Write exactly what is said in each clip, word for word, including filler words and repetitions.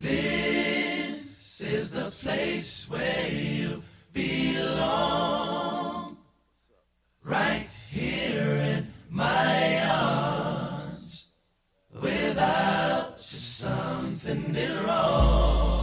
This is the place where you belong. Right here in my arms. Without you, something is wrong.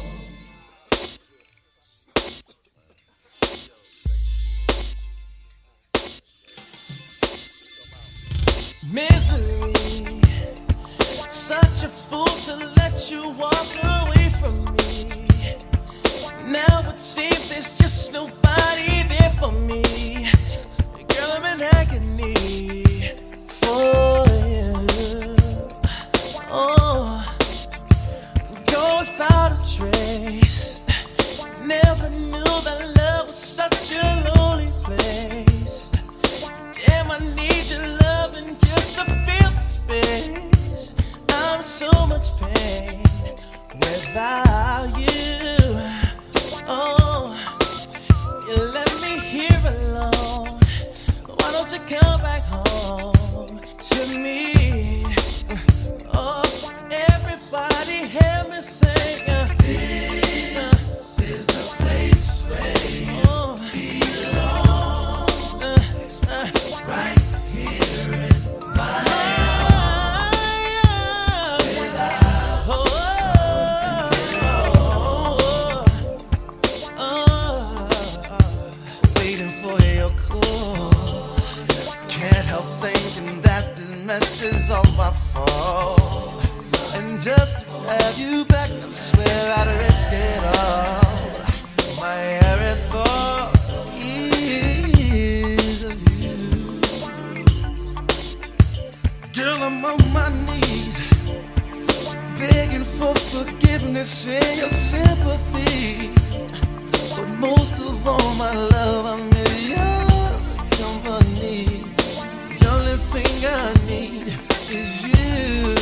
Misery, such a fool to let you walk away from me. Now it seems there's just nobody there for me. Girl, I'm in agony for you. Oh, go without a trace. Never knew that love was such a lonely place. Damn, I need your loving just to feel the space. I'm in so much pain without you. Oh, you left me here alone. Why don't you come back home to me? Oh, everybody hear me sing. uh, This is the place where you Oh, belong. uh, uh, Right here in my arms. Without oh, oh, oh, Waiting for your call. Can't help thinking that this mess is all my fault. And just to have you back, I swear I'd risk it all. My every thought is of you. Girl, I'm on my knees, begging for forgiveness and your sympathy. But most of all, my love, I miss your company. The only thing I need is you.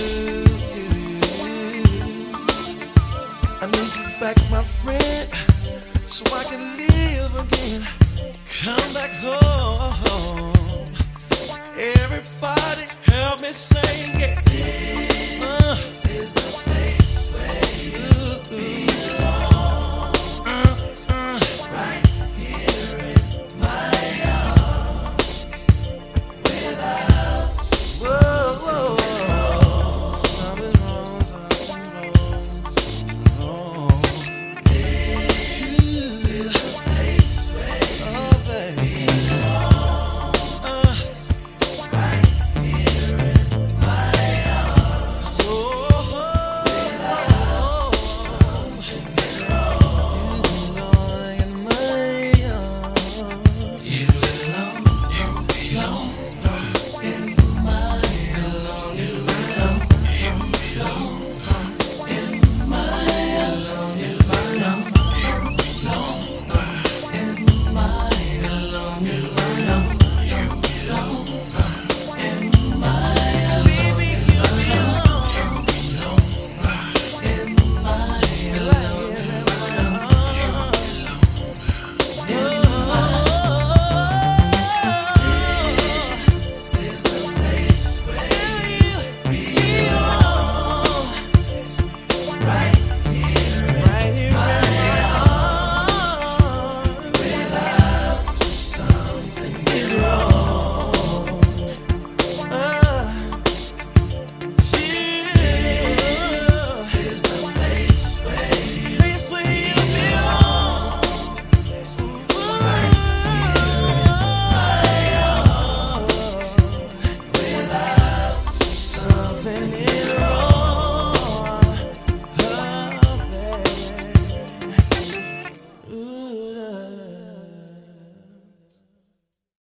I need you back, my friend, so I can live again. come back home. Everybody help me sing it. Uh, is the place